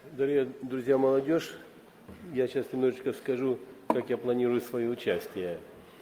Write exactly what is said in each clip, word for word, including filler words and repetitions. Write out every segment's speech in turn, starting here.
Дорогие друзья, молодежь, я сейчас немножечко скажу, как я планирую свое участие.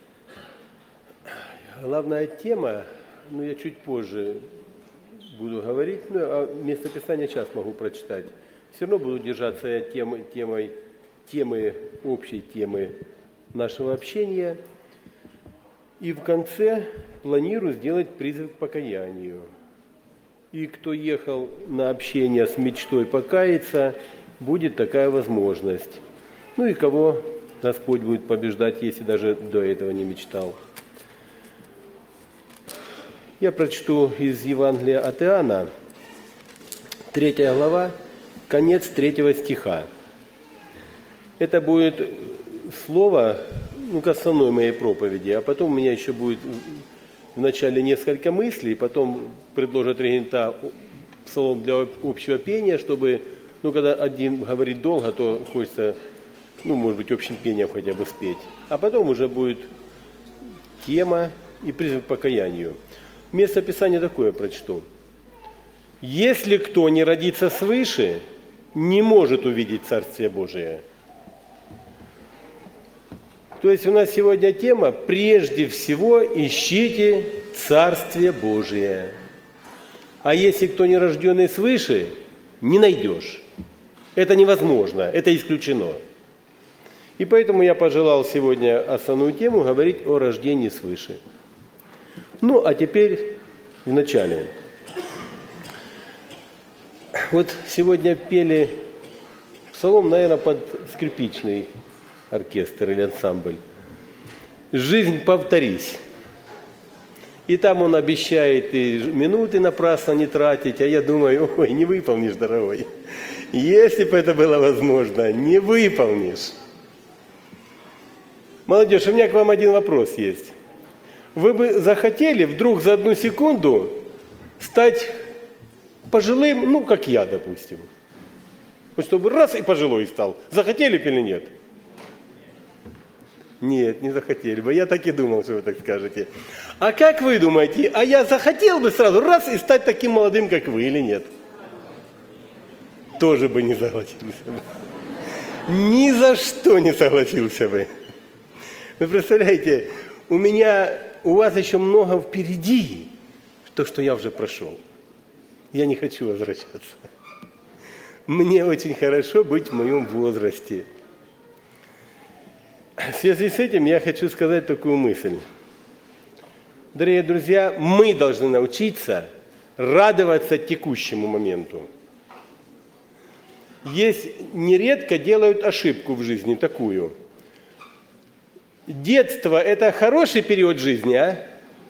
Главная тема, ну я чуть позже буду говорить, ну, а местописание сейчас могу прочитать. Все равно буду держаться я темы, темой, темы, общей темы нашего общения. И в конце планирую сделать призыв к покаянию. И кто ехал на общение с мечтой покаяться, будет такая возможность. Ну и кого Господь будет побеждать, если даже до этого не мечтал. Я прочту из Евангелия от Иоанна, третья глава, конец третьего стиха. Это будет слово, ну, к основной моей проповеди, а потом у меня еще будет вначале несколько мыслей, потом предложат регента псалом для общего пения, чтобы, ну, когда один говорит долго, то хочется, ну, может быть, общим пением хотя бы спеть. А потом уже будет тема и призыв к покаянию. Место Писания такое прочту. «Если кто не родится свыше, не может увидеть Царствие Божие». То есть у нас сегодня тема «Прежде всего ищите Царствие Божие». А если кто не рожденный свыше, не найдешь. Это невозможно, это исключено. И поэтому я пожелал сегодня основную тему говорить о рождении свыше. Ну, а теперь в начале. Вот сегодня пели псалом, наверное, под скрипичный оркестр или ансамбль. «Жизнь, повторись». И там он обещает и минуты напрасно не тратить, а я думаю, ой, не выполнишь, дорогой. Если бы это было возможно, не выполнишь. Молодежь, у меня к вам один вопрос есть. Вы бы захотели вдруг за одну секунду стать пожилым, ну, как я, допустим? Вот чтобы раз и пожилой стал. Захотели бы или нет? Нет, не захотели бы. Я так и думал, что вы так скажете. А как вы думаете, а я захотел бы сразу раз и стать таким молодым, как вы, или нет? Тоже бы не согласился бы. Ни за что не согласился бы. Вы представляете, у меня, у вас еще много впереди, то, что я уже прошел. Я не хочу возвращаться. Мне очень хорошо быть в моем возрасте. В связи с этим я хочу сказать такую мысль. Дорогие друзья, мы должны научиться радоваться текущему моменту. Есть, нередко делают ошибку в жизни такую. Детство – это хороший период жизни, а?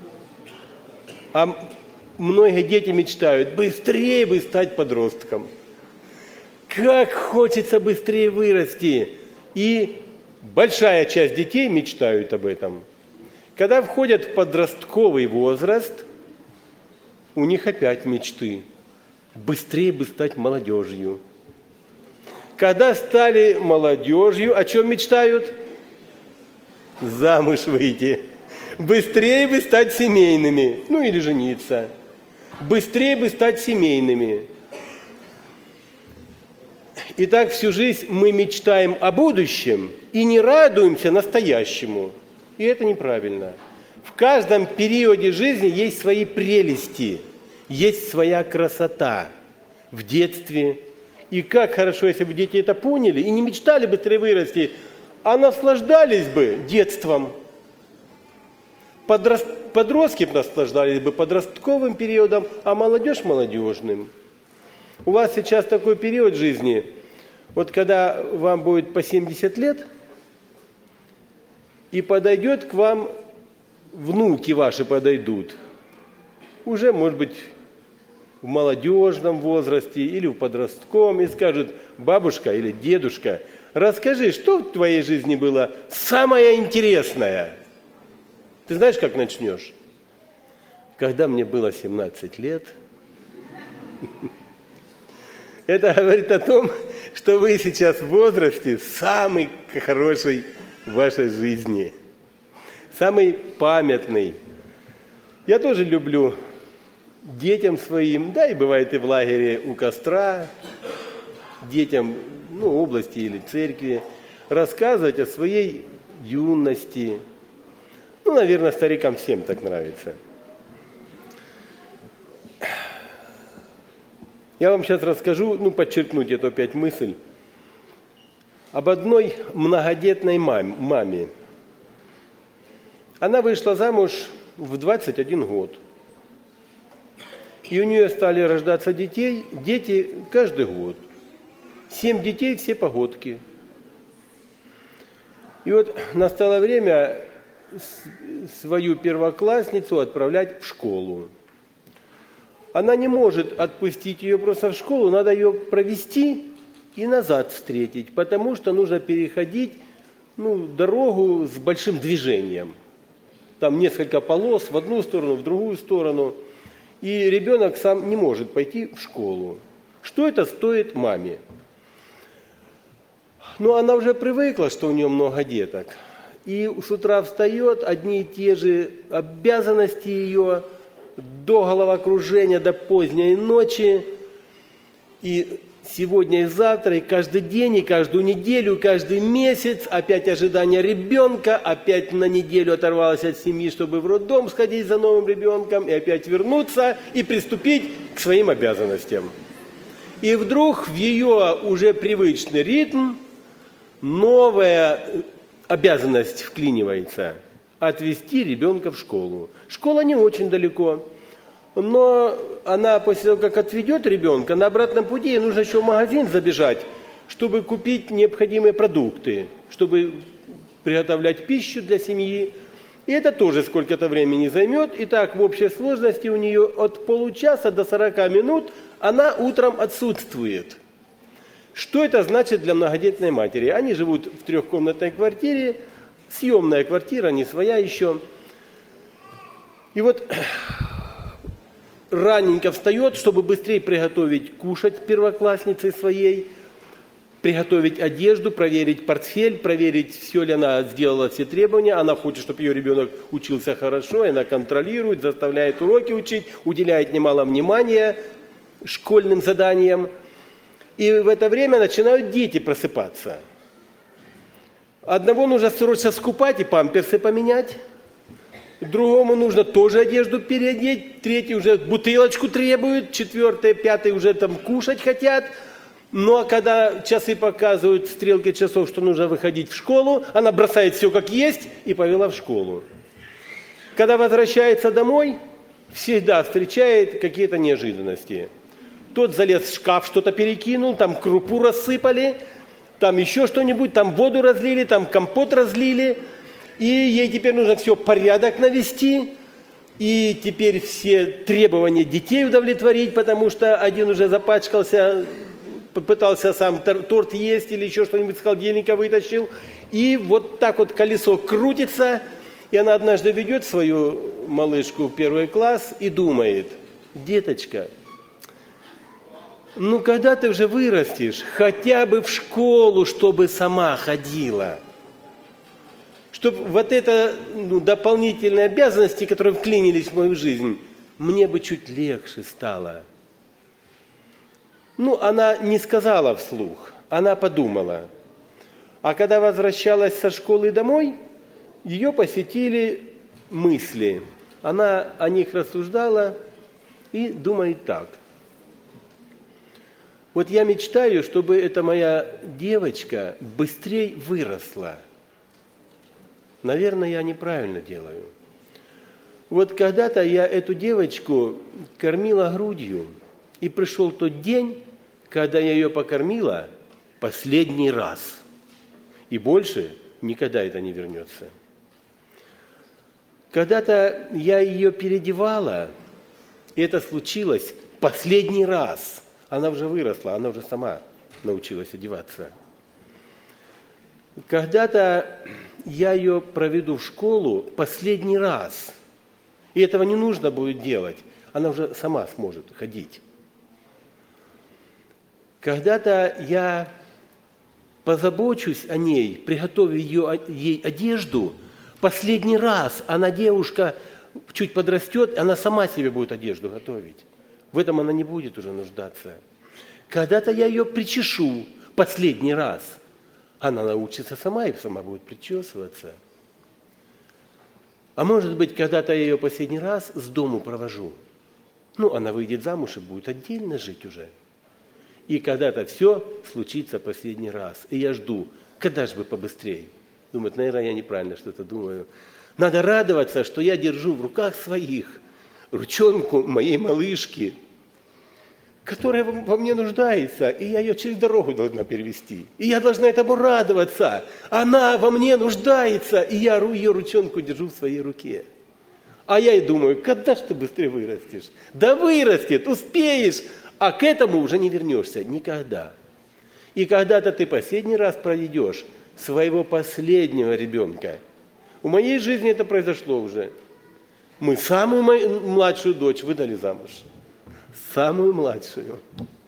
А многие дети мечтают быстрее бы стать подростком. Как хочется быстрее вырасти. И большая часть детей мечтают об этом. Когда входят в подростковый возраст, у них опять мечты. Быстрее бы стать молодежью. Когда стали молодежью, о чем мечтают? Замуж выйти. Быстрее бы стать семейными. Ну или жениться. Быстрее бы стать семейными. И так всю жизнь мы мечтаем о будущем и не радуемся настоящему. И это неправильно. В каждом периоде жизни есть свои прелести, есть своя красота в детстве. И как хорошо, если бы дети это поняли и не мечтали быстрее вырасти, а наслаждались бы детством. Подрост... Подростки наслаждались бы подростковым периодом, а молодежь молодежным. У вас сейчас такой период жизни, вот когда вам будет по семьдесят лет, и подойдет к вам, внуки ваши подойдут, уже, может быть, в молодежном возрасте или в подростковом, и скажут: бабушка или дедушка, расскажи, что в твоей жизни было самое интересное? Ты знаешь, как начнешь? Когда мне было семнадцать лет, это говорит о том, что вы сейчас в возрасте самый хороший в вашей жизни, самый памятный. Я тоже люблю детям своим, да и бывает и в лагере у костра, детям, ну, области или церкви, рассказывать о своей юности. Ну, наверное, старикам всем так нравится. Я вам сейчас расскажу, ну, подчеркнуть эту опять мысль, об одной многодетной маме. Она вышла замуж в двадцать один год. И у нее стали рождаться детей, дети каждый год. Семь детей, все погодки. И вот настало время свою первоклассницу отправлять в школу. Она не может отпустить ее просто в школу, надо ее провести и назад встретить, потому что нужно переходить, ну, дорогу с большим движением. Там несколько полос в одну сторону, в другую сторону. И ребенок сам не может пойти в школу. Что это стоит маме? Ну, она уже привыкла, что у нее много деток. И с утра встает, одни и те же обязанности ее, до головокружения, до поздней ночи. И сегодня, и завтра, и каждый день, и каждую неделю, и каждый месяц опять ожидание ребенка, опять на неделю оторвалась от семьи, чтобы в роддом сходить за новым ребенком, и опять вернуться и приступить к своим обязанностям. И вдруг в ее уже привычный ритм новая обязанность вклинивается – отвезти ребенка в школу. Школа не очень далеко, но она после того, как отведет ребенка, на обратном пути ей нужно еще в магазин забежать, чтобы купить необходимые продукты, чтобы приготовлять пищу для семьи. И это тоже сколько-то времени займет. И так в общей сложности у нее от получаса до сорока минут она утром отсутствует. Что это значит для многодетной матери? Они живут в трехкомнатной квартире, съемная квартира, не своя еще. И вот раненько встает, чтобы быстрее приготовить кушать первокласснице своей, приготовить одежду, проверить портфель, проверить, все ли она сделала, все требования. Она хочет, чтобы ее ребенок учился хорошо, и она контролирует, заставляет уроки учить, уделяет немало внимания школьным заданиям. И в это время начинают дети просыпаться. Одного нужно срочно скупать и памперсы поменять. Другому нужно тоже одежду переодеть. Третий уже бутылочку требует. Четвертый, пятый уже там кушать хотят. Ну а когда часы показывают, стрелки часов, что нужно выходить в школу, она бросает все как есть и повела в школу. Когда возвращается домой, всегда встречает какие-то неожиданности. Тот залез в шкаф, что-то перекинул, там крупу рассыпали, там еще что-нибудь, там воду разлили, там компот разлили. И ей теперь нужно все порядок навести. И теперь все требования детей удовлетворить, потому что один уже запачкался, попытался сам торт есть или еще что-нибудь с холодильника вытащил. И вот так вот колесо крутится. И она однажды ведет свою малышку в первый класс и думает: деточка, ну, когда ты уже вырастешь, хотя бы в школу, чтобы сама ходила. Чтобы вот это, ну, дополнительные обязанности, которые вклинились в мою жизнь, мне бы чуть легче стало. Ну, она не сказала вслух, она подумала. А когда возвращалась со школы домой, ее посетили мысли. Она о них рассуждала и думает так. Вот я мечтаю, чтобы эта моя девочка быстрее выросла. Наверное, я неправильно делаю. Вот когда-то я эту девочку кормила грудью, и пришел тот день, когда я ее покормила последний раз. И больше никогда это не вернется. Когда-то я ее переодевала, и это случилось последний раз. Она уже выросла, она уже сама научилась одеваться. Когда-то я ее проведу в школу последний раз, и этого не нужно будет делать, она уже сама сможет ходить. Когда-то я позабочусь о ней, приготовлю ее, ей одежду, последний раз она, девушка, чуть подрастет, она сама себе будет одежду готовить. В этом она не будет уже нуждаться. Когда-то я ее причешу последний раз. Она научится сама и сама будет причесываться. А может быть, когда-то я ее последний раз с дому провожу. Ну, она выйдет замуж и будет отдельно жить уже. И когда-то все случится последний раз. И я жду, когда же бы побыстрее. Думают, наверное, я неправильно что-то думаю. Надо радоваться, что я держу в руках своих ручонку моей малышки, которая во мне нуждается, и я ее через дорогу должна перевести. И я должна этому радоваться. Она во мне нуждается, и я ее ручонку держу в своей руке. А я и думаю, когда ж ты быстрее вырастешь? Да вырастет, успеешь, а к этому уже не вернешься никогда. И когда-то ты последний раз проведешь своего последнего ребенка. У моей жизни это произошло уже. Мы самую младшую дочь выдали замуж. Самую младшую.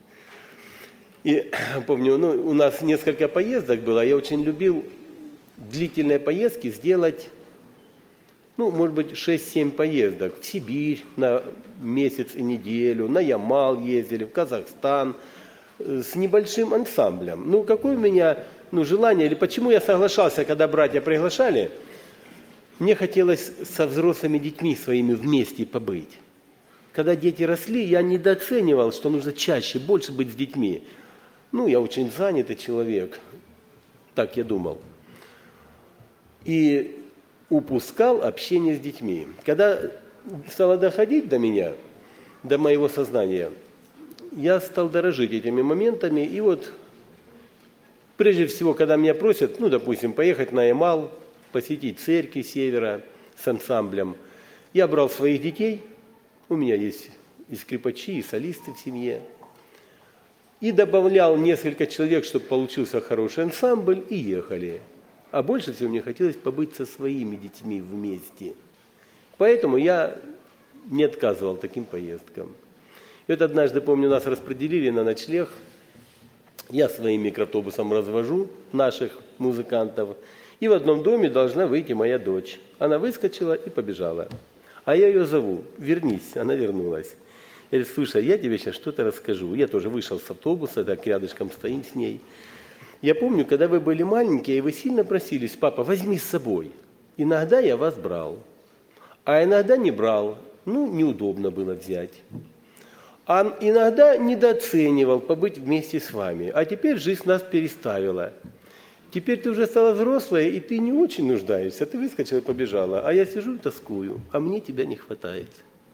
И помню, ну, у нас несколько поездок было. Я очень любил длительные поездки сделать, ну, может быть, шесть-семь поездок. В Сибирь на месяц и неделю, на Ямал ездили, в Казахстан, с небольшим ансамблем. Ну, какое у меня ну, желание, или почему я соглашался, когда братья приглашали, мне хотелось со взрослыми детьми своими вместе побыть. Когда дети росли, я недооценивал, что нужно чаще, больше быть с детьми. Ну, я очень занятый человек, так я думал. И упускал общение с детьми. Когда стало доходить до меня, до моего сознания, я стал дорожить этими моментами. И вот, прежде всего, когда меня просят, ну, допустим, поехать на Ямал, посетить церкви севера с ансамблем, я брал своих детей, у меня есть и скрипачи, и солисты в семье, и добавлял несколько человек, чтобы получился хороший ансамбль, и ехали. А больше всего мне хотелось побыть со своими детьми вместе. Поэтому я не отказывал таким поездкам. И вот однажды, помню, нас распределили на ночлег. Я своим микроавтобусом развожу наших музыкантов. И в одном доме должна выйти моя дочь. Она выскочила и побежала. А я ее зову, вернись, она вернулась. Я говорю, слушай, я тебе сейчас что-то расскажу. Я тоже вышел с автобуса, так рядышком стоим с ней. Я помню, когда вы были маленькие, и вы сильно просились, папа, возьми с собой. Иногда я вас брал, а иногда не брал. Ну, неудобно было взять. А иногда недооценивал побыть вместе с вами. А теперь жизнь нас переставила. Теперь ты уже стала взрослая, и ты не очень нуждаешься. Ты выскочила и побежала. А я сижу и тоскую, а мне тебя не хватает.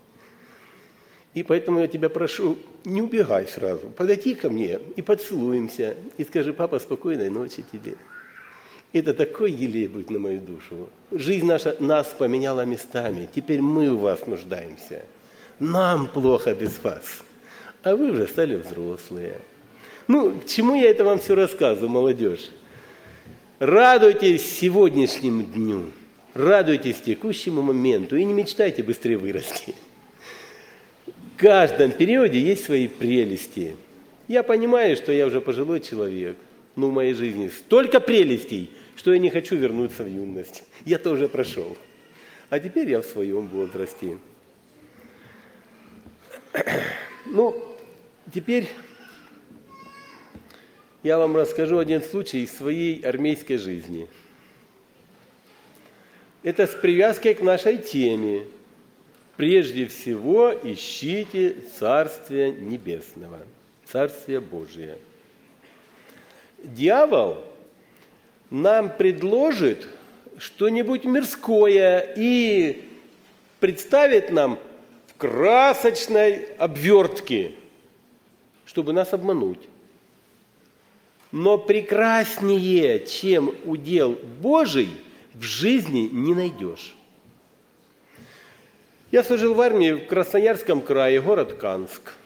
И поэтому я тебя прошу, не убегай сразу. Подойди ко мне и поцелуемся. И скажи, папа, спокойной ночи тебе. Это такой елей будет на мою душу. Жизнь наша нас поменяла местами. Теперь мы у вас нуждаемся. Нам плохо без вас. А вы уже стали взрослые. Ну, к чему я это вам все рассказываю, молодежь? Радуйтесь сегодняшнему дню. Радуйтесь текущему моменту. И не мечтайте быстрее вырасти. В каждом периоде есть свои прелести. Я понимаю, что я уже пожилой человек, но в моей жизни столько прелестей, что я не хочу вернуться в юность. Я тоже прошел. А теперь я в своем возрасте. Ну, теперь я вам расскажу один случай из своей армейской жизни. Это с привязкой к нашей теме. Прежде всего ищите Царствие Небесного, Царствие Божие. Дьявол нам предложит что-нибудь мирское и представит нам в красочной обвертке, чтобы нас обмануть. Но прекраснее, чем удел Божий, в жизни не найдешь. Я служил в армии в Красноярском крае, город Канск.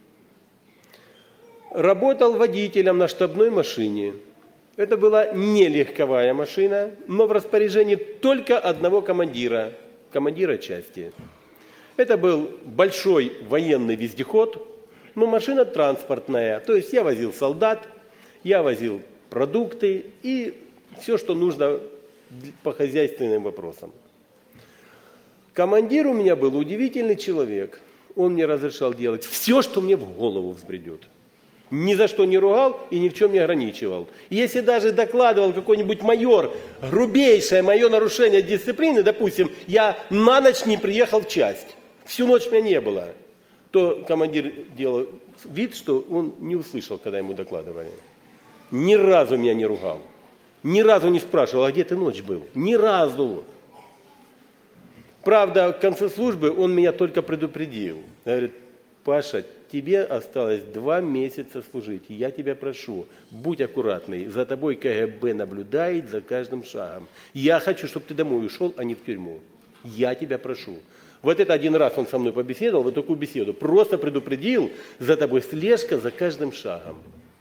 Работал водителем на штабной машине. Это была не легковая машина, но в распоряжении только одного командира, командира части. Это был большой военный вездеход, но машина транспортная. То есть я возил солдат, я возил продукты и все, что нужно по хозяйственным вопросам. Командир у меня был удивительный человек. Он мне разрешал делать все, что мне в голову взбредет. Ни за что не ругал и ни в чем не ограничивал. Если даже докладывал какой-нибудь майор, грубейшее мое нарушение дисциплины, допустим, я на ночь не приехал в часть, всю ночь меня не было, то командир делал вид, что он не услышал, когда ему докладывали. Ни разу меня не ругал, ни разу не спрашивал, а где ты ночь был? Ни разу. Правда, в конце службы он меня только предупредил. Говорит: Паша, тебе осталось два месяца служить. Я тебя прошу, будь аккуратный. За тобой КГБ наблюдает за каждым шагом. Я хочу, чтобы ты домой ушел, а не в тюрьму. Я тебя прошу. Вот это один раз он со мной побеседовал, вот такую беседу. Просто предупредил, за тобой слежка за каждым шагом.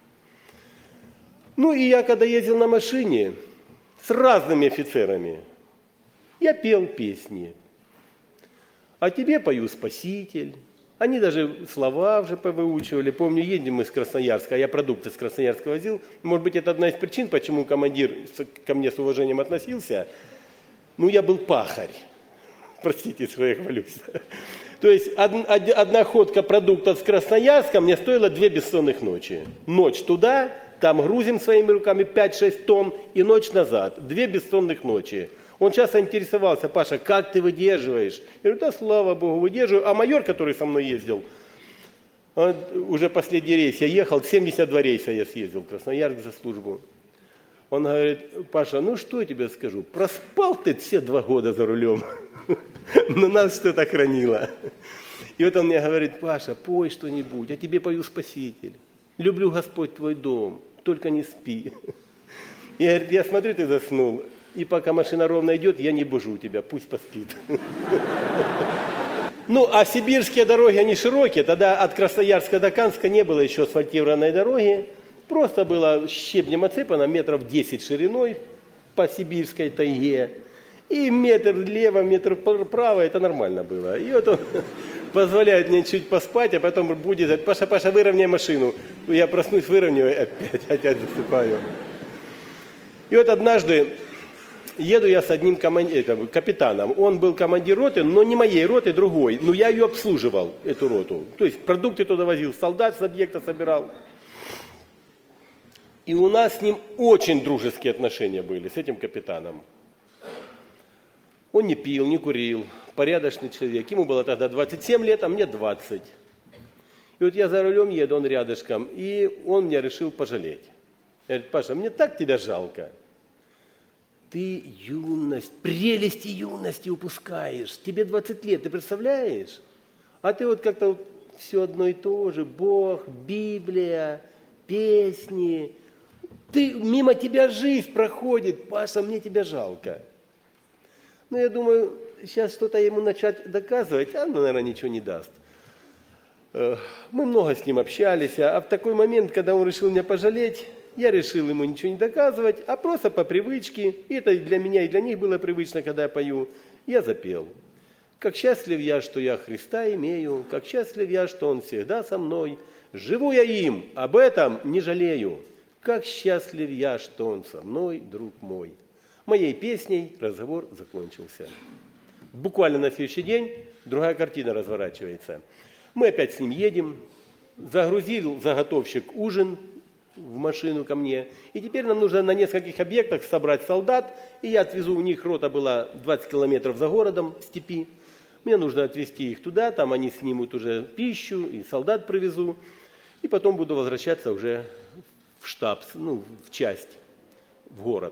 Ну и я, когда ездил на машине с разными офицерами, я пел песни. А тебе пою «Спаситель». Они даже слова уже повыучивали. Помню, едем мы с Красноярска, а я продукты с Красноярска возил. Может быть, это одна из причин, почему командир ко мне с уважением относился. Ну, я был пахарь. Простите, что я хвалюсь. То есть одна ходка продуктов с Красноярска мне стоила две бессонных ночи. Ночь туда, там грузим своими руками пять-шесть тонн, и ночь назад. Две бессонных ночи. Он часто интересовался: Паша, как ты выдерживаешь? Я говорю: да, слава Богу, выдерживаю. А майор, который со мной ездил, он, уже последний рейс я ехал, семьдесят два рейса я съездил в Красноярск за службу. Он говорит: Паша, ну что я тебе скажу, проспал ты все два года за рулем, но нас что-то хранило. И вот он мне говорит: Паша, пой что-нибудь, я тебе пою «Спаситель». Люблю, Господь, твой дом, только не спи. И говорит: я смотрю, ты заснул. И пока машина ровно идет, я не бужу тебя, пусть поспит. Ну, а сибирские дороги, они широкие. Тогда от Красноярска до Канска не было еще асфальтированной дороги. Просто было щебнем отсыпано, метров десять шириной по сибирской тайге. И метр влево, метр вправо, это нормально было. И вот он позволяет мне чуть поспать, а потом будет говорить: Паша, Паша, выровняй машину. Я проснусь, выровняю, и опять, опять засыпаю. И вот однажды еду я с одним командиром, капитаном. Он был командир роты, но не моей роты, другой. Но я ее обслуживал, эту роту. То есть продукты туда возил, солдат с объекта собирал. И у нас с ним очень дружеские отношения были, с этим капитаном. Он не пил, не курил, порядочный человек. Ему было тогда двадцать семь лет, а мне двадцать. И вот я за рулем еду, он рядышком, и он меня решил пожалеть. Говорит: Паша, мне так тебя жалко. Ты юность, прелести юности упускаешь. Тебе двадцать лет, ты представляешь? А ты вот как-то вот все одно и то же. Бог, Библия, песни. Ты, мимо тебя жизнь проходит. Паша, мне тебя жалко. Ну, я думаю, сейчас что-то ему начать доказывать, а, ну, наверное, ничего не даст. Мы много с ним общались, а в такой момент, когда он решил меня пожалеть, я решил ему ничего не доказывать, а просто по привычке, и это для меня и для них было привычно, когда я пою, я запел. Как счастлив я, что я Христа имею, как счастлив я, что Он всегда со мной. Живу я им, об этом не жалею. Как счастлив я, что Он со мной, друг мой. Моей песней разговор закончился. Буквально на следующий день другая картина разворачивается. Мы опять с ним едем, загрузил заготовщик ужин в машину ко мне, и теперь нам нужно на нескольких объектах собрать солдат, и я отвезу, у них рота была двадцать километров за городом, в степи. Мне нужно отвезти их туда, там они снимут уже пищу, и солдат привезу, и потом буду возвращаться уже в штаб, ну, в часть, в город.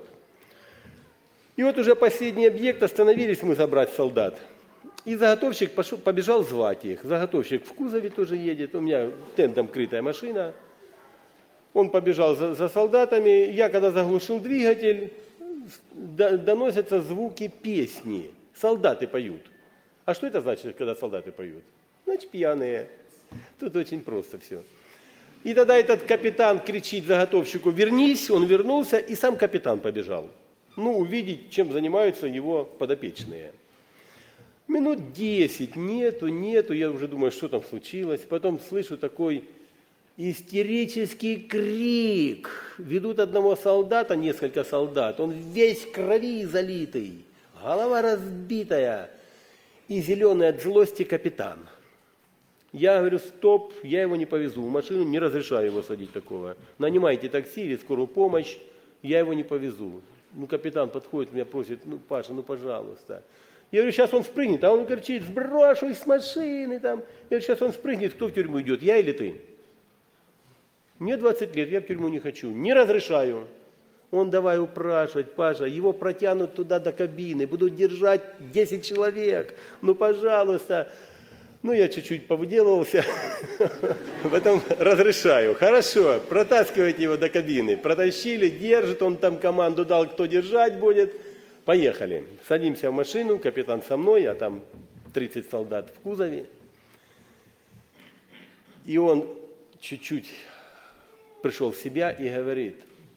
И вот уже последний объект, остановились мы забрать солдат. И заготовщик пошел, побежал звать их. Заготовщик в кузове тоже едет, у меня тентом крытая машина. Он побежал за, за солдатами. Я, когда заглушил двигатель, до, доносятся звуки песни. Солдаты поют. А что это значит, когда солдаты поют? Значит, пьяные. Тут очень просто все. И тогда этот капитан кричит заготовщику: вернись, он вернулся, и сам капитан побежал. Ну, увидеть, чем занимаются его подопечные. Минут десять, нету, нету, я уже думаю, что там случилось. Потом слышу такой истерический крик. Ведут одного солдата, несколько солдат, он весь в крови залитый, голова разбитая и зеленый от злости капитан. Я говорю, стоп, я его не повезу в машину, не разрешаю его садить такого. Нанимайте такси или скорую помощь, я его не повезу. Ну, капитан подходит, меня просит, ну, Паша, ну, пожалуйста. Я говорю, сейчас он спрыгнет, а он кричит, сброшу с машины там. Я говорю, сейчас он спрыгнет, кто в тюрьму идет, я или ты? Мне двадцать лет, я в тюрьму не хочу, не разрешаю. Он давай упрашивать, Паша, его протянут туда до кабины, будут держать десять человек, ну, пожалуйста. Ну, я чуть-чуть повыделывался, потом разрешаю. Хорошо, протаскивайте его до кабины. Протащили, держит, он там команду дал, кто держать будет. Поехали. Садимся в машину, капитан со мной, а там тридцать солдат в кузове. И он чуть-чуть пришел в себя и говорит,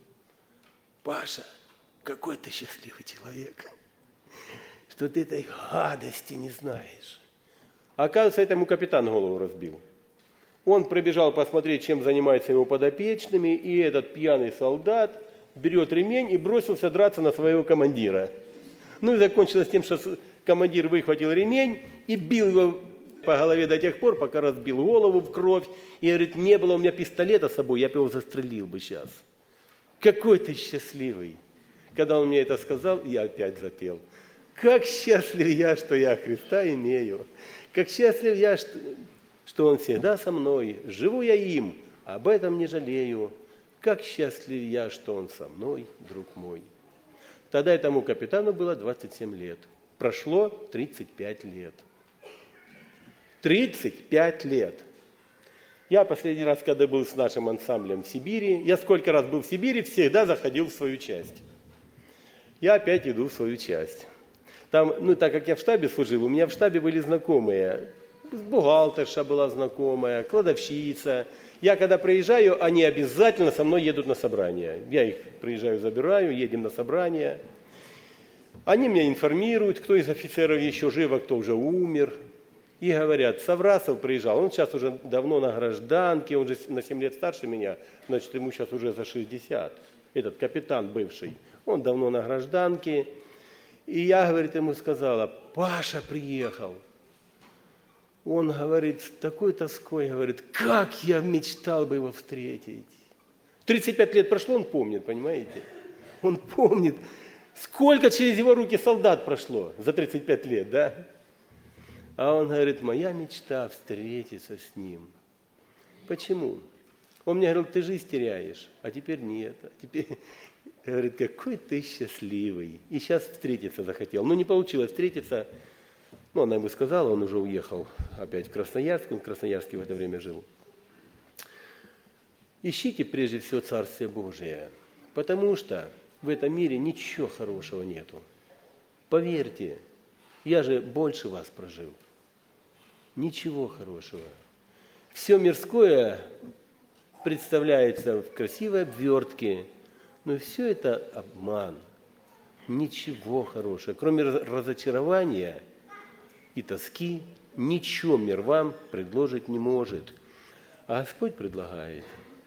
Паша, какой ты счастливый человек, что ты этой гадости не знаешь. А оказывается, этому капитан голову разбил. Он прибежал посмотреть, чем занимаются его подопечными, и этот пьяный солдат берет ремень и бросился драться на своего командира. Ну и закончилось тем, что командир выхватил ремень и бил его по голове до тех пор, пока разбил голову в кровь. И говорит, не было у меня пистолета с собой, я бы его застрелил бы сейчас. Какой ты счастливый. Когда он мне это сказал, я опять запел. Как счастлив я, что я Христа имею. Как счастлив я, что, что Он всегда со мной. Живу я им, об этом не жалею. Как счастлив я, что Он со мной, друг мой. Тогда этому капитану было двадцать семь лет. Прошло тридцать пять лет. тридцать пять лет. Я последний раз, когда был с нашим ансамблем в Сибири, я сколько раз был в Сибири, всегда заходил в свою часть. Я опять иду в свою часть. Там, ну, так как я в штабе служил, у меня в штабе были знакомые. Бухгалтерша была знакомая, кладовщица. Я когда приезжаю, они обязательно со мной едут на собрание. Я их приезжаю, забираю, едем на собрание. Они меня информируют, кто из офицеров еще жив, а кто уже умер. И говорят, Саврасов приезжал, он сейчас уже давно на гражданке, он же на семь лет старше меня, значит, ему сейчас уже за шестьдесят. Этот капитан бывший, он давно на гражданке. И я, говорит, ему сказала, Паша приехал. Он говорит, с такой тоской, говорит, как я мечтал бы его встретить. тридцать пять лет прошло, он помнит, понимаете? Он помнит, сколько через его руки солдат прошло за тридцать пять лет, да? А он говорит, моя мечта встретиться с ним. Почему? Он мне говорил, ты жизнь теряешь, а теперь нет. А теперь... Говорит, какой ты счастливый. И сейчас встретиться захотел. Но не получилось встретиться. Ну, она ему сказала, он уже уехал опять в Красноярск. Он в Красноярске в это время жил. Ищите прежде всего Царствие Божие. Потому что в этом мире ничего хорошего нету. Поверьте, я же больше вас прожил. Ничего хорошего. Все мирское представляется в красивой обвертке. Но все это обман, ничего хорошего. Кроме разочарования и тоски, ничего мир вам предложить не может. А Господь предлагает.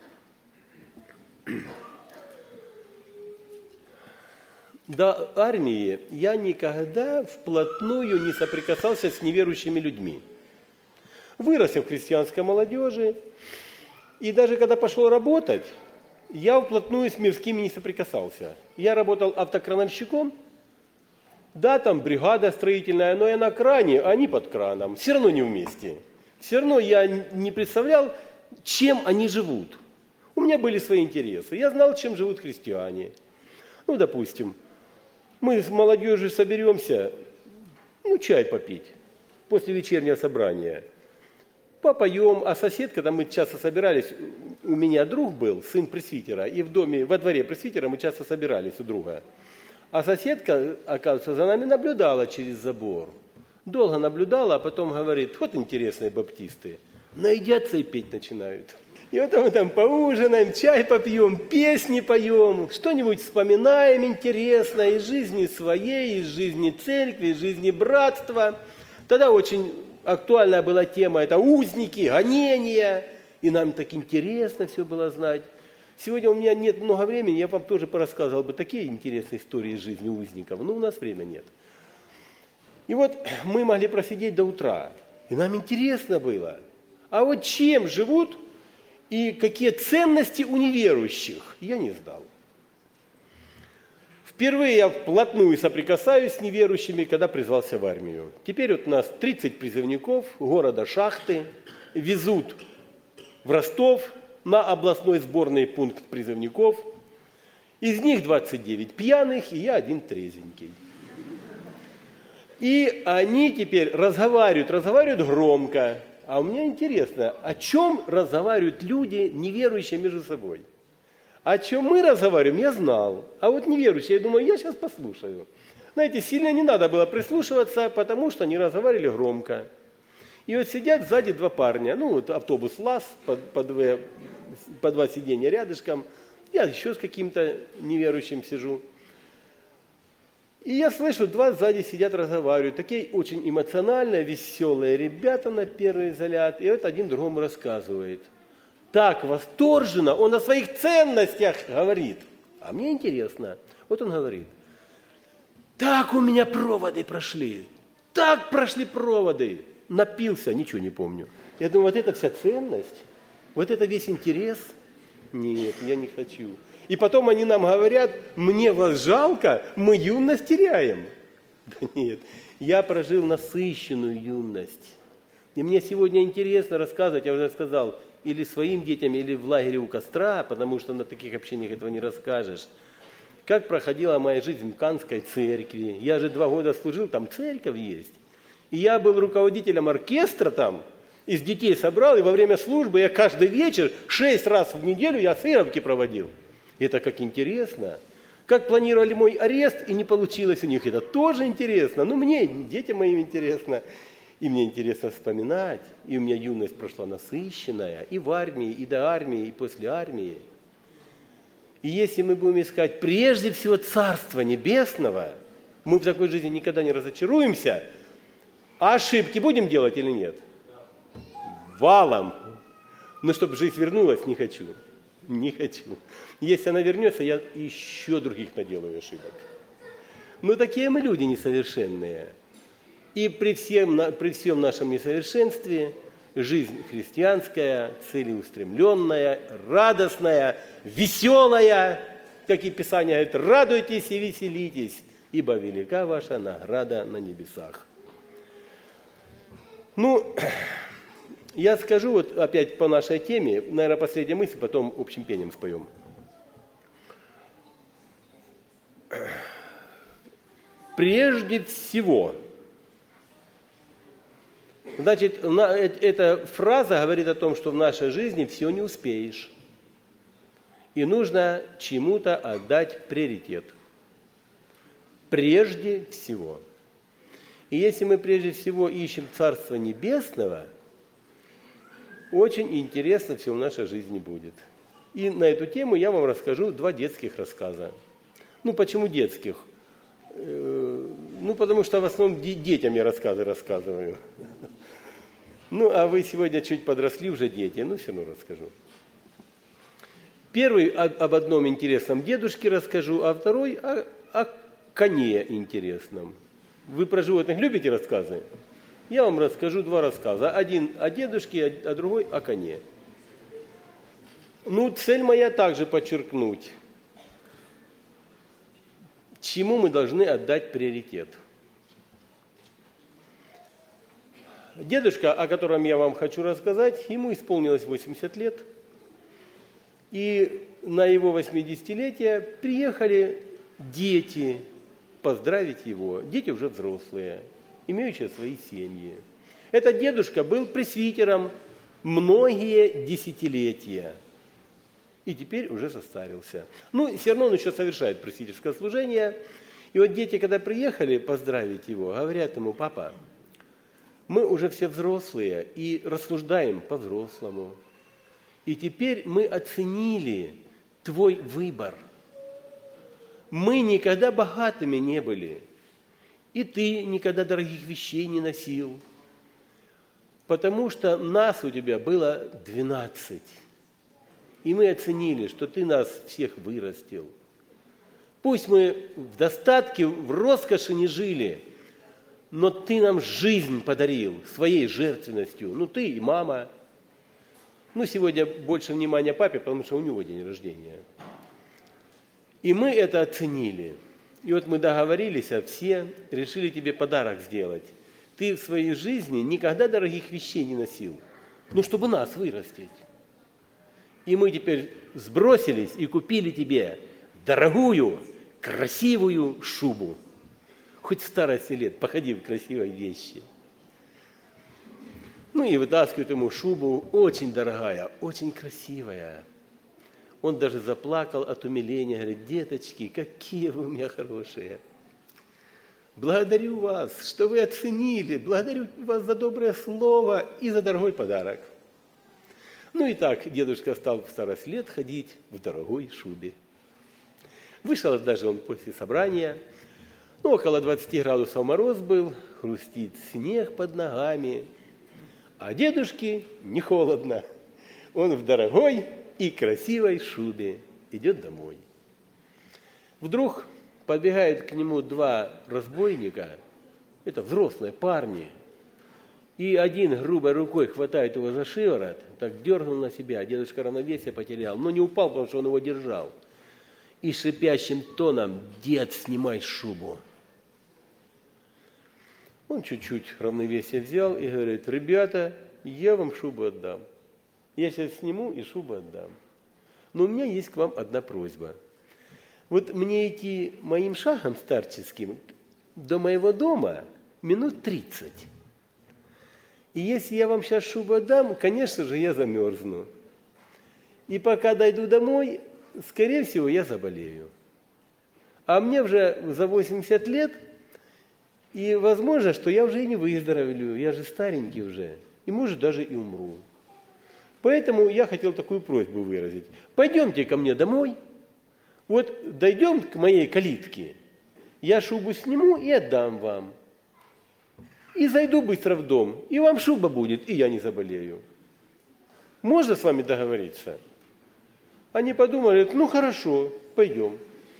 До армии я никогда вплотную не соприкасался с неверующими людьми. Вырос я в христианской молодежи, и даже когда пошел работать, я вплотную с мирскими не соприкасался. Я работал автокрановщиком, да, там бригада строительная, но я на кране, а они под краном. Все равно не вместе. Все равно я не представлял, чем они живут. У меня были свои интересы. Я знал, чем живут христиане. Ну, допустим, мы с молодежью соберемся, ну, чай попить после вечернего собрания. Попоем, а соседка, там мы часто собирались, у меня друг был, сын пресвитера, и в доме, во дворе пресвитера мы часто собирались у друга. А соседка, оказывается, за нами наблюдала через забор. Долго наблюдала, а потом говорит, вот интересные баптисты, наедятся и петь начинают. И вот мы там поужинаем, чай попьем, песни поем, что-нибудь вспоминаем интересное из жизни своей, из жизни церкви, из жизни братства. Тогда очень актуальная была тема, это узники, гонения, и нам так интересно все было знать. Сегодня у меня нет много времени, я вам тоже порассказывал бы такие интересные истории из жизни узников, но у нас времени нет. И вот мы могли просидеть до утра, и нам интересно было. А вот чем живут и какие ценности у неверующих, я не знал. Впервые я вплотную соприкасаюсь с неверующими, когда призвался в армию. Теперь вот у нас тридцать призывников города Шахты везут в Ростов на областной сборный пункт призывников. Из них двадцать девять пьяных, и я один трезвенький. И они теперь разговаривают, разговаривают громко. А у меня интересно, о чем разговаривают люди, неверующие между собой? О чем мы разговариваем, я знал. А вот неверующие, я думаю, я сейчас послушаю. Знаете, сильно не надо было прислушиваться, потому что они разговаривали громко. И вот сидят сзади два парня. Ну, вот автобус ЛАЗ, по, по, две, по два сиденья рядышком. Я еще с каким-то неверующим сижу. И я слышу, два сзади сидят, разговаривают. Такие очень эмоциональные, веселые ребята на первый взгляд. И вот один другому рассказывает. Так восторженно, он о своих ценностях говорит. А мне интересно. Вот он говорит. Так у меня проводы прошли. Так прошли проводы. Напился, ничего не помню. Я думаю, вот это вся ценность, вот это весь интерес. Нет, я не хочу. И потом они нам говорят, мне вас жалко, мы юность теряем. Да нет, я прожил насыщенную юность. И мне сегодня интересно рассказывать, я уже сказал, или своим детям, или в лагере у костра, потому что на таких общениях этого не расскажешь. Как проходила моя жизнь в Канской церкви. Я же два года служил, там церковь есть. И я был руководителем оркестра там, из детей собрал, и во время службы я каждый вечер, шесть раз в неделю я сыровки проводил. Это как интересно. Как планировали мой арест, и не получилось у них, это тоже интересно. Ну, мне, детям моим интересно. И мне интересно вспоминать. И у меня юность прошла насыщенная. И в армии, и до армии, и после армии. И если мы будем искать прежде всего Царства Небесного, мы в такой жизни никогда не разочаруемся. А ошибки будем делать или нет? Валом. Но чтобы жизнь вернулась, не хочу. Не хочу. Если она вернется, я еще других наделаю ошибок. Но такие мы люди несовершенные. И при всем, при всем нашем несовершенстве жизнь христианская, целеустремленная, радостная, веселая, как и Писание говорит, радуйтесь и веселитесь, ибо велика ваша награда на небесах. Ну, я скажу вот опять по нашей теме, наверное, последняя мысль, потом общим пением споем. Прежде всего, значит, эта фраза говорит о том, что в нашей жизни все не успеешь. И нужно чему-то отдать приоритет. Прежде всего. И если мы прежде всего ищем Царство Небесного, очень интересно все в нашей жизни будет. И на эту тему я вам расскажу два детских рассказа. Ну, почему детских? Ну, потому что в основном детям я рассказы рассказываю. Ну, а вы сегодня чуть подросли уже дети, ну, все равно расскажу. Первый об одном интересном дедушке расскажу, а второй о, о коне интересном. Вы про животных любите рассказы? Я вам расскажу два рассказа. Один о дедушке, а другой о коне. Ну, цель моя также подчеркнуть, чему мы должны отдать приоритет. Дедушка, о котором я вам хочу рассказать, ему исполнилось восемьдесят лет. И на его восьмидесятилетие приехали дети поздравить его. Дети уже взрослые, имеющие свои семьи. Этот дедушка был пресвитером многие десятилетия. И теперь уже состарился. Ну, все равно он еще совершает пресвитерское служение. И вот дети, когда приехали поздравить его, говорят ему: папа, мы уже все взрослые и рассуждаем по-взрослому. И теперь мы оценили твой выбор. Мы никогда богатыми не были. И ты никогда дорогих вещей не носил. Потому что нас у тебя было двенадцать. И мы оценили, что ты нас всех вырастил. Пусть мы в достатке, в роскоши не жили, но ты нам жизнь подарил своей жертвенностью. Ну, ты и мама, Ну, сегодня больше внимания папе, потому что у него день рождения. И мы это оценили. И вот мы договорились, а все решили тебе подарок сделать. Ты в своей жизни никогда дорогих вещей не носил, ну, чтобы нас вырастить. И мы теперь сбросились и купили тебе дорогую, красивую шубу. Хоть в старости лет походи в красивой вещи. Ну и вытаскивают ему шубу, очень дорогая, очень красивая. Он даже заплакал от умиления, говорит: деточки, какие вы у меня хорошие. Благодарю вас, что вы оценили, благодарю вас за доброе слово и за дорогой подарок. Ну и так дедушка стал в старость лет ходить в дорогой шубе. Вышел даже он после собрания, ну, около двадцати градусов мороз был, хрустит снег под ногами, а дедушке не холодно. Он в дорогой и красивой шубе идет домой. Вдруг подбегают к нему два разбойника, это взрослые парни, и один грубой рукой хватает его за шиворот, так дернул на себя, дедушка равновесие потерял, но не упал, потому что он его держал. И шипящим тоном: дед, снимай шубу. Он чуть-чуть равновесие взял и говорит: ребята, я вам шубу отдам. Я сейчас сниму и шубу отдам. Но у меня есть к вам одна просьба. Вот мне идти моим шагом старческим до моего дома минут тридцать. И если я вам сейчас шубу отдам, конечно же, я замерзну. И пока дойду домой, скорее всего, я заболею. А мне уже за восемьдесят лет, и возможно, что я уже и не выздоровлю, я же старенький уже, и может даже и умру. Поэтому я хотел такую просьбу выразить. Пойдемте ко мне домой, вот дойдем к моей калитке, я шубу сниму и отдам вам. И зайду быстро в дом, и вам шуба будет, и я не заболею. Можно с вами договориться? Они подумали: ну хорошо, пойдем.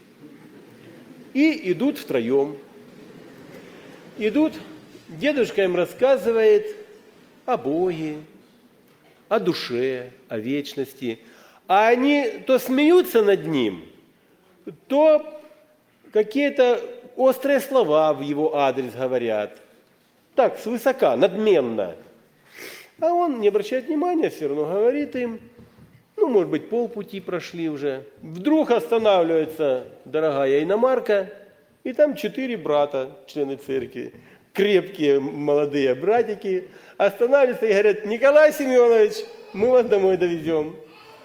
И идут втроем. Идут, дедушка им рассказывает о Боге, о душе, о вечности. А они то смеются над ним, то какие-то острые слова в его адрес говорят. Так, свысока, надменно. А он не обращает внимания, все равно говорит им. Ну, может быть, полпути прошли уже. Вдруг останавливается дорогая иномарка, и там четыре брата, члены церкви, крепкие молодые братики, останавливаются и говорят: Николай Семенович, мы вас домой довезем.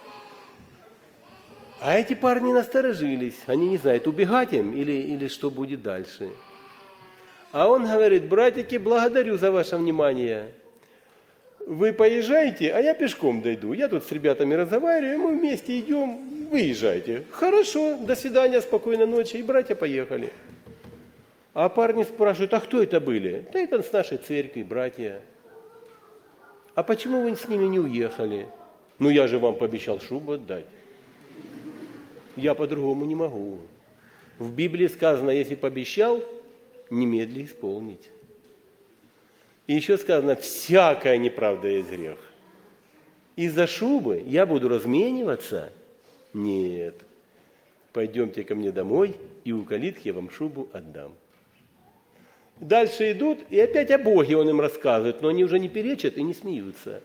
А эти парни насторожились, они не знают, убегать им или, или что будет дальше. А он говорит: братики, благодарю за ваше внимание. Вы поезжайте, а я пешком дойду. Я тут с ребятами разговариваю, мы вместе идем, выезжайте. Хорошо, до свидания, спокойной ночи. И братья поехали. А парни спрашивают: а кто это были? Да это с нашей церкви, братья. А почему вы с ними не уехали? Ну я же вам пообещал шубу отдать. Я по-другому не могу. В Библии сказано: если пообещал, немедли исполнить. И еще сказано: всякая неправда есть грех. Из-за шубы я буду размениваться? Нет. Пойдемте ко мне домой, и у калитки я вам шубу отдам. Дальше идут, и опять о Боге он им рассказывает, но они уже не перечат и не смеются.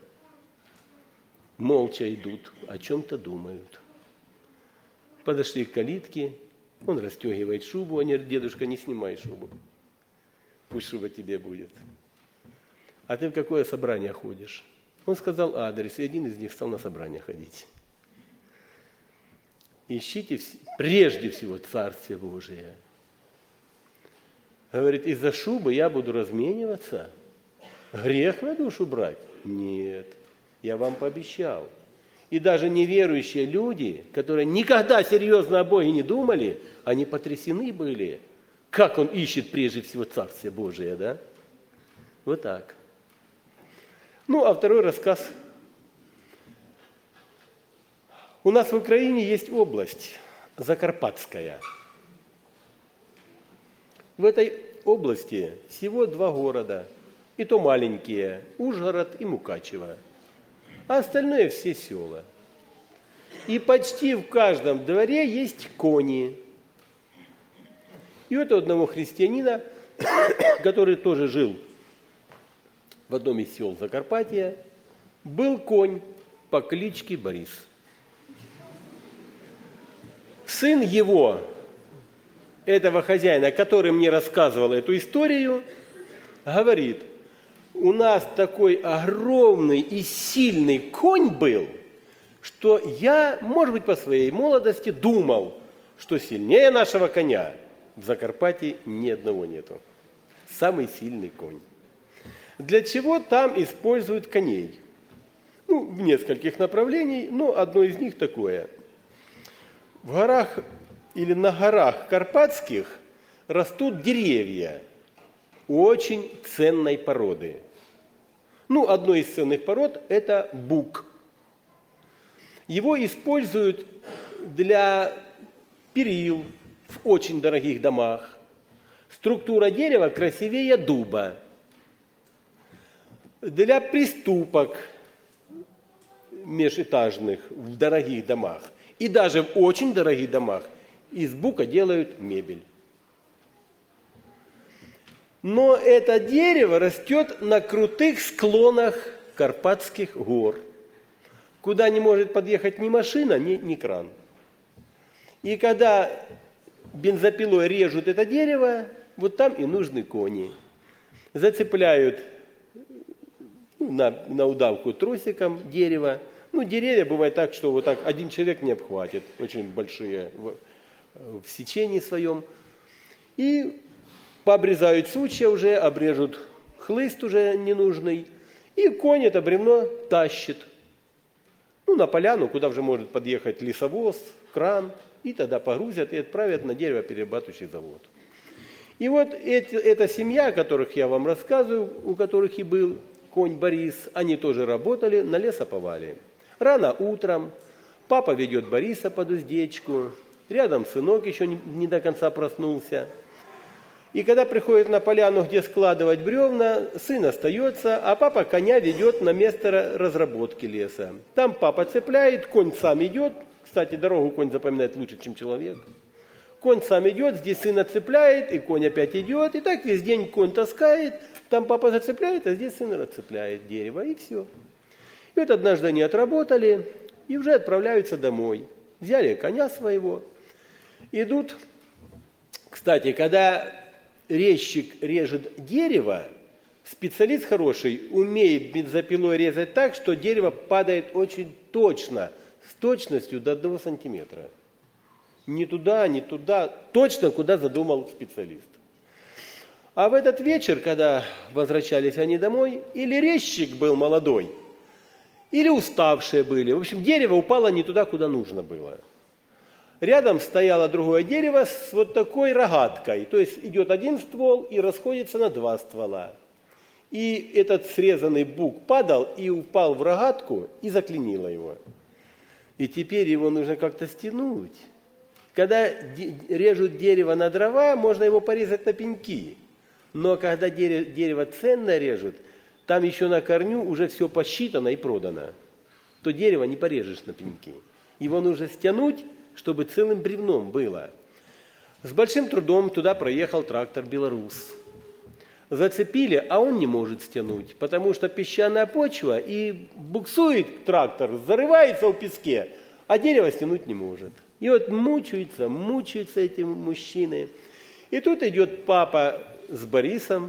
Молча идут, о чем-то думают. Подошли к калитке, он расстегивает шубу, они говорят: дедушка, не снимай шубу. Пусть шуба тебе будет. А ты в какое собрание ходишь? Он сказал адрес, и один из них стал на собрание ходить. Ищите прежде всего Царствие Божие. Говорит: из-за шубы я буду размениваться? Грех на душу брать? Нет, я вам пообещал. И даже неверующие люди, которые никогда серьезно о Боге не думали, они потрясены были. Как он ищет прежде всего Царствие Божие, да? Вот так. Ну, а второй рассказ. У нас в Украине есть область Закарпатская. В этой области всего два города, и то маленькие, Ужгород и Мукачево. а остальное все села. И почти в каждом дворе есть кони. И вот у одного христианина, который тоже жил в одном из сел Закарпатья, был конь по кличке Борис. Сын его, этого хозяина, который мне рассказывал эту историю, говорит: у нас такой огромный и сильный конь был, что я, может быть, по своей молодости думал, что сильнее нашего коня в Закарпатье ни одного нету. Самый сильный конь. Для чего там используют коней? Ну, в нескольких направлениях, но одно из них такое. В горах или на горах карпатских растут деревья очень ценной породы. Ну, одной из ценных пород – это бук. Его используют для перил в очень дорогих домах. Структура дерева красивее дуба. Для приступок межэтажных в дорогих домах. И даже в очень дорогих домах из бука делают мебель. Но это дерево растет на крутых склонах Карпатских гор, куда не может подъехать ни машина, ни, ни кран. И когда бензопилой режут это дерево, вот там и нужны кони. Зацепляют ну, на, на удавку тросиком дерево. Ну, деревья бывает так, что вот так один человек не обхватит, очень большие в, в сечении своем. И пообрезают сучья уже, обрежут хлыст уже ненужный, и конь это бревно тащит. Ну, на поляну, куда уже может подъехать лесовоз, кран, и тогда погрузят и отправят на деревоперерабатывающий завод. И вот эти, эта семья, о которых я вам рассказываю, у которых и был конь Борис, они тоже работали на лесоповале. Рано утром папа ведет Бориса под уздечку, рядом сынок еще не, не до конца проснулся. И когда приходит на поляну, где складывать бревна, сын остается, а папа коня ведет на место разработки леса. Там папа цепляет, конь сам идет. Кстати, дорогу конь запоминает лучше, чем человек. Конь сам идет, здесь сын отцепляет, и конь опять идет. И так весь день конь таскает, там папа зацепляет, а здесь сын отцепляет дерево, и все. И вот однажды они отработали, и уже отправляются домой. Взяли коня своего, идут. Кстати, когда резчик режет дерево, специалист хороший умеет бензопилой резать так, что дерево падает очень точно, с точностью до одного сантиметра. Не туда, не туда, точно куда задумал специалист. А в этот вечер, когда возвращались они домой, или резчик был молодой, или уставшие были. В общем, дерево упало не туда, куда нужно было. Рядом стояло другое дерево с вот такой рогаткой. То есть идет один ствол и расходится на два ствола. И этот срезанный бук падал и упал в рогатку и заклинило его. И теперь его нужно как-то стянуть. Когда режут дерево на дрова, можно его порезать на пеньки. Но когда дерево ценно режут, там еще на корню уже все посчитано и продано. То дерево не порежешь на пеньки. Его нужно стянуть, чтобы целым бревном было. С большим трудом туда проехал трактор «Беларус». Зацепили, а он не может стянуть, потому что песчаная почва, и буксует трактор, зарывается в песке, а дерево стянуть не может. И вот мучаются, мучаются эти мужчины. И тут идет папа с Борисом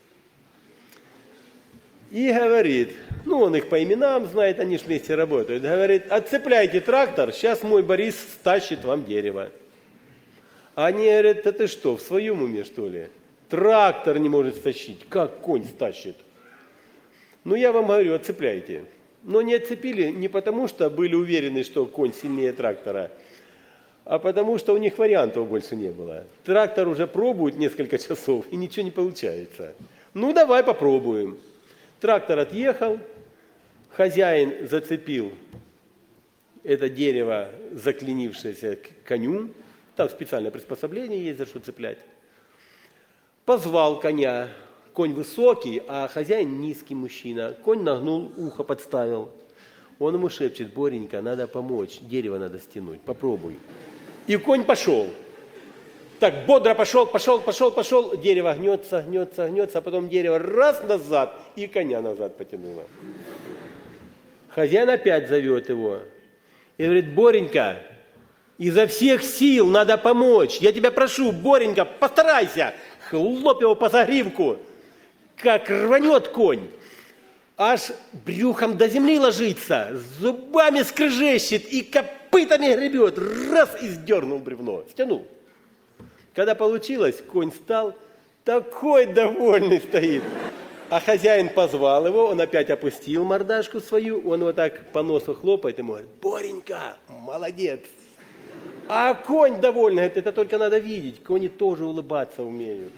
и говорит, ну он их по именам знает, они же вместе работают, говорит: отцепляйте трактор, сейчас мой Борис стащит вам дерево. А они говорят: да ты что, в своем уме что ли? Трактор не может стащить, как конь стащит? Ну я вам говорю, отцепляйте. Но не отцепили не потому, что были уверены, что конь сильнее трактора, а потому что у них вариантов больше не было. Трактор уже пробует несколько часов, и ничего не получается. Ну давай попробуем. Трактор отъехал, хозяин зацепил это дерево, заклинившееся к коню. Там специальное приспособление есть, за что цеплять. Позвал коня. Конь высокий, а хозяин низкий мужчина. Конь нагнул, ухо подставил. Он ему шепчет: Боренька, надо помочь, дерево надо стянуть, попробуй. И конь пошел. Так бодро пошел, пошел, пошел, пошел, дерево гнется, гнется, гнется, а потом дерево раз назад и коня назад потянуло. Хозяин опять зовет его и говорит: Боренька, изо всех сил надо помочь, я тебя прошу, Боренька, постарайся. Хлоп его по загривку, как рванет конь, аж брюхом до земли ложится, зубами скрежещет и копытами гребет, раз и сдернул бревно, стянул. Когда получилось, конь стал, такой довольный стоит. А хозяин позвал его, он опять опустил мордашку свою, он вот так по носу хлопает и говорит: Боренька, молодец. А конь довольный, говорит: это только надо видеть, кони тоже улыбаться умеют.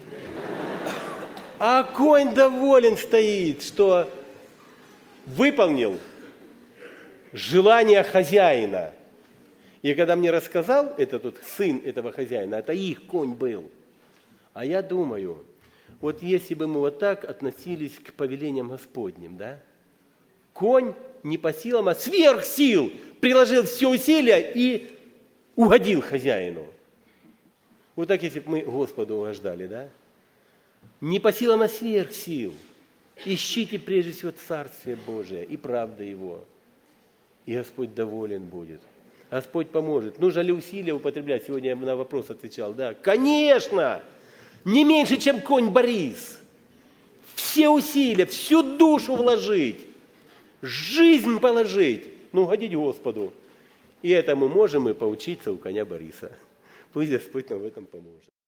А конь доволен стоит, что выполнил желание хозяина. И когда мне рассказал этот вот сын этого хозяина, это их конь был. А я думаю, вот если бы мы вот так относились к повелениям Господним, да? Конь не по силам, а сверх сил приложил все усилия и угодил хозяину. Вот так, если бы мы Господу угождали, да? Не по силам, а сверх сил. Ищите прежде всего Царствие Божие и правда Его. И Господь доволен будет. Господь поможет. Нужно ли усилия употреблять? Сегодня я на вопрос отвечал. Да, конечно! Не меньше, чем конь Борис. Все усилия, всю душу вложить, жизнь положить, ну, угодить Господу. И это мы можем и поучиться у коня Бориса. Пусть Господь нам в этом поможет.